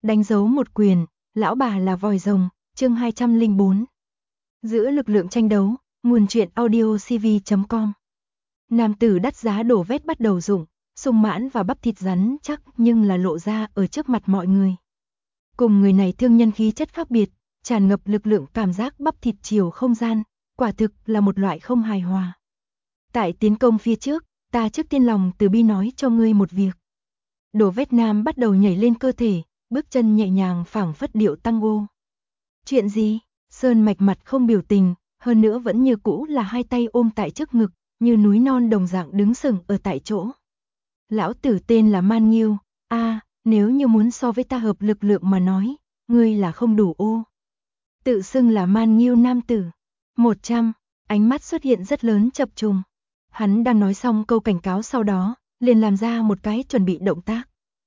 Đánh dấu một quyền, lão bà là vòi rồng, chương 204. Giữa lực lượng tranh đấu, nguồn truyện audio cv.com. Nam tử đắt giá đổ vét bắt đầu rụng, sung mãn và bắp thịt rắn chắc nhưng là lộ ra ở trước mặt mọi người. Cùng người này thương nhân khí chất khác biệt, tràn ngập lực lượng cảm giác bắp thịt chiều không gian, quả thực là một loại không hài hòa. Tại tiến công phía trước, ta trước tiên lòng từ bi nói cho ngươi một việc. Đổ vét nam bắt đầu nhảy lên cơ thể, bước chân nhẹ nhàng phảng phất điệu tango. Chuyện gì? Sơn Mạch mặt không biểu tình, hơn nữa vẫn như cũ là hai tay ôm tại trước ngực, như núi non đồng dạng đứng sừng ở tại chỗ. Lão tử tên là Man Nghiêu, nếu như muốn so với ta hợp lực lượng mà nói, ngươi là không đủ ô. Tự xưng là Man Nghiêu nam tử. 100, ánh mắt xuất hiện rất lớn chập trùng. Hắn đang nói xong câu cảnh cáo sau đó, liền làm ra một cái chuẩn bị động tác.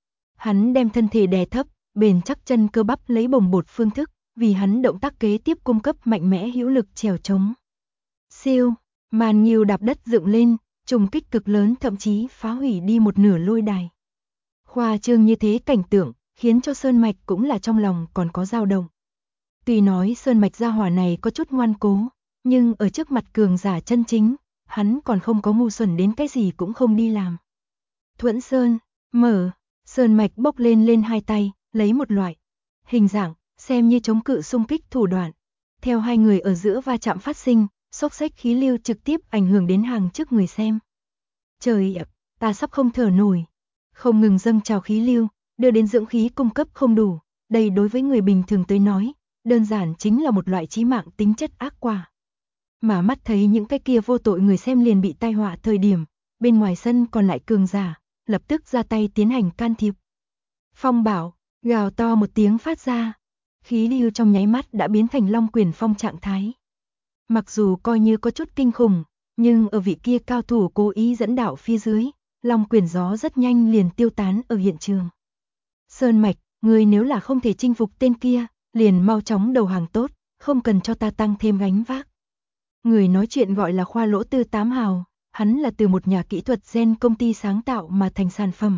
Hắn đem thân thể đè thấp, bền chắc chân cơ bắp lấy bồng bột phương thức, vì hắn động tác kế tiếp cung cấp mạnh mẽ hữu lực trèo trống. Siêu, Man Nghiêu đạp đất dựng lên, trùng kích cực lớn thậm chí phá hủy đi một nửa lôi đài. Khoa trương như thế cảnh tượng, khiến cho Sơn Mạch cũng là trong lòng còn có dao động. Tuy nói Sơn Mạch gia hỏa này có chút ngoan cố, nhưng ở trước mặt cường giả chân chính, hắn còn không có ngu xuẩn đến cái gì cũng không đi làm. Thuẫn Sơn, mở, Sơn Mạch bốc lên hai tay, lấy một loại hình dạng, xem như chống cự xung kích thủ đoạn. Theo hai người ở giữa va chạm phát sinh, xốc xếch khí lưu trực tiếp ảnh hưởng đến hàng trước người xem. Trời ạ, ta sắp không thở nổi. Không ngừng dâng trào khí lưu, đưa đến dưỡng khí cung cấp không đủ. Đây đối với người bình thường tới nói, đơn giản chính là một loại chí mạng tính chất ác quả. Mà mắt thấy những cái kia vô tội người xem liền bị tai họa thời điểm, bên ngoài sân còn lại cường giả, lập tức ra tay tiến hành can thiệp. Phong bảo, gào to một tiếng phát ra, khí lưu trong nháy mắt đã biến thành Long Quyền Phong trạng thái. Mặc dù coi như có chút kinh khủng, nhưng ở vị kia cao thủ cố ý dẫn đạo phía dưới, Long Quyền gió rất nhanh liền tiêu tán ở hiện trường. Sơn Mạch, ngươi nếu là không thể chinh phục tên kia, liền mau chóng đầu hàng tốt, không cần cho ta tăng thêm gánh vác. Người nói chuyện gọi là Khoa Lỗ Tư Tám Hào, hắn là từ một nhà kỹ thuật gen công ty sáng tạo mà thành sản phẩm.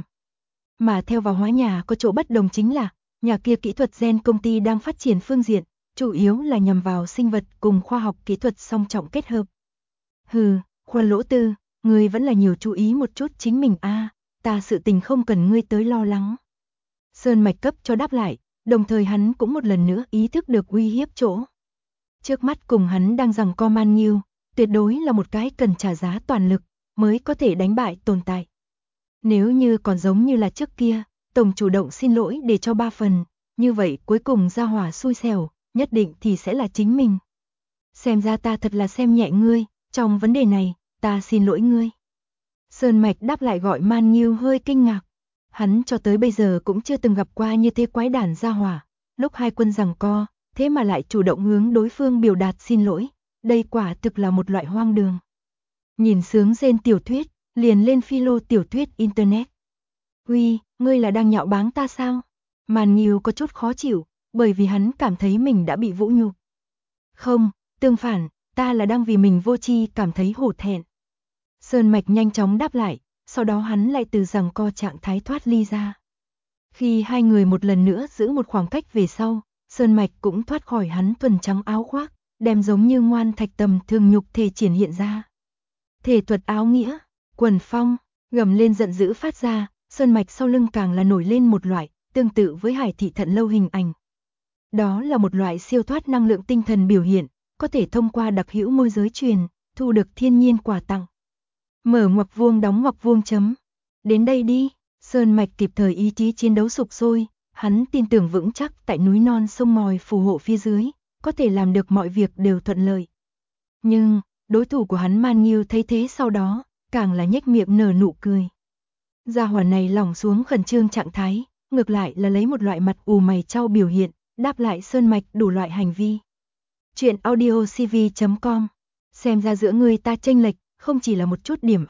Mà theo vào hóa nhà có chỗ bất đồng chính là, nhà kia kỹ thuật gen công ty đang phát triển phương diện, chủ yếu là nhằm vào sinh vật cùng khoa học kỹ thuật song trọng kết hợp. Hừ, Khoa Lỗ Tư, ngươi vẫn là nhiều chú ý một chút chính mình ta sự tình không cần ngươi tới lo lắng. Sơn Mạch cấp cho đáp lại, đồng thời hắn cũng một lần nữa ý thức được uy hiếp chỗ. Trước mắt cùng hắn đang giằng co Man Nghiêu, tuyệt đối là một cái cần trả giá toàn lực, mới có thể đánh bại tồn tại. Nếu như còn giống như là trước kia, tổng chủ động xin lỗi để cho 3 phần, như vậy cuối cùng ra hỏa xui xẻo, nhất định thì sẽ là chính mình. Xem ra ta thật là xem nhẹ ngươi, trong vấn đề này, ta xin lỗi ngươi. Sơn Mạch đáp lại gọi Man Nghiêu hơi kinh ngạc. Hắn cho tới bây giờ cũng chưa từng gặp qua như thế quái đản ra hỏa, lúc hai quân giằng co, thế mà lại chủ động hướng đối phương biểu đạt xin lỗi, đây quả thực là một loại hoang đường. Nhìn sướng rên tiểu thuyết, liền lên philo tiểu thuyết internet. Uy, ngươi là đang nhạo báng ta sao? Man Nghiêu có chút khó chịu, bởi vì hắn cảm thấy mình đã bị vũ nhục. Không, tương phản, ta là đang vì mình vô tri cảm thấy hổ thẹn. Sơn Mạch nhanh chóng đáp lại, sau đó hắn lại từ giằng co trạng thái thoát ly ra. Khi hai người một lần nữa giữ một khoảng cách về sau, Sơn Mạch cũng thoát khỏi hắn thuần trắng áo khoác, đem giống như ngoan thạch tầm thường nhục thể triển hiện ra. Thể thuật áo nghĩa, quần phong, gầm lên giận dữ phát ra, Sơn Mạch sau lưng càng là nổi lên một loại, tương tự với Hải Thị Thận Lâu hình ảnh. Đó là một loại siêu thoát năng lượng tinh thần biểu hiện, có thể thông qua đặc hữu môi giới truyền, thu được thiên nhiên quà tặng. Mở ngoặc vuông đóng ngoặc vuông chấm. Đến đây đi, Sơn Mạch kịp thời ý chí chiến đấu sục sôi, hắn tin tưởng vững chắc tại núi non sông ngòi phù hộ phía dưới, có thể làm được mọi việc đều thuận lợi. Nhưng, đối thủ của hắn Man Nghiêu thấy thế sau đó, càng là nhếch miệng nở nụ cười. Gia hỏa này lỏng xuống khẩn trương trạng thái, ngược lại là lấy một loại mặt ù mày chau biểu hiện, đáp lại Sơn Mạch đủ loại hành vi. Chuyện audio cv.com. Xem ra giữa người ta chênh lệch, không chỉ là một chút điểm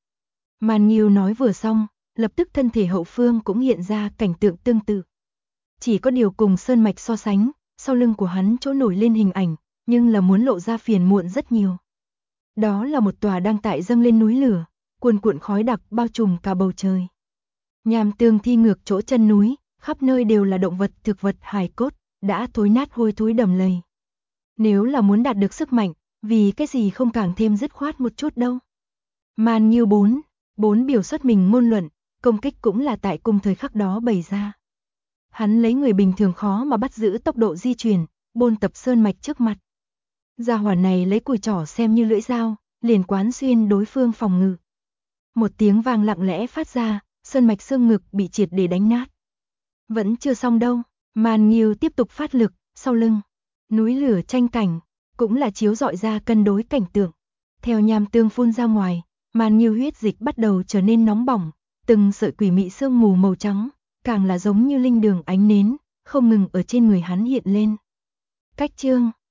Man Nghiêu nói vừa xong, lập tức thân thể hậu phương cũng hiện ra cảnh tượng tương tự. Chỉ có điều cùng Sơn Mạch so sánh, sau lưng của hắn chỗ nổi lên hình ảnh, nhưng là muốn lộ ra phiền muộn rất nhiều. Đó là một tòa đang tại dâng lên núi lửa, cuồn cuộn khói đặc bao trùm cả bầu trời. Nham tương thi ngược chỗ chân núi, khắp nơi đều là động vật, thực vật, hài cốt, đã thối nát hôi thối đầm lầy. Nếu là muốn đạt được sức mạnh, vì cái gì không càng thêm dứt khoát một chút đâu. Man Nghiêu 4 biểu xuất mình ngôn luận, công kích cũng là tại cùng thời khắc đó bày ra. Hắn lấy người bình thường khó mà bắt giữ tốc độ di chuyển, bôn tập sơn mạch trước mặt. Gia hỏa này lấy cùi trỏ xem như lưỡi dao, liền quán xuyên đối phương phòng ngự. Một tiếng vang lặng lẽ phát ra, sơn mạch xương ngực bị triệt để đánh nát. Vẫn chưa xong đâu, Man Nghiêu tiếp tục phát lực, sau lưng, núi lửa tranh cảnh, cũng là chiếu rọi ra cân đối cảnh tượng. Theo nham tương phun ra ngoài, Man Nghiêu huyết dịch bắt đầu trở nên nóng bỏng, từng sợi quỷ mị sương mù màu trắng, càng là giống như linh đường ánh nến, không ngừng ở trên người hắn hiện lên. Cách chương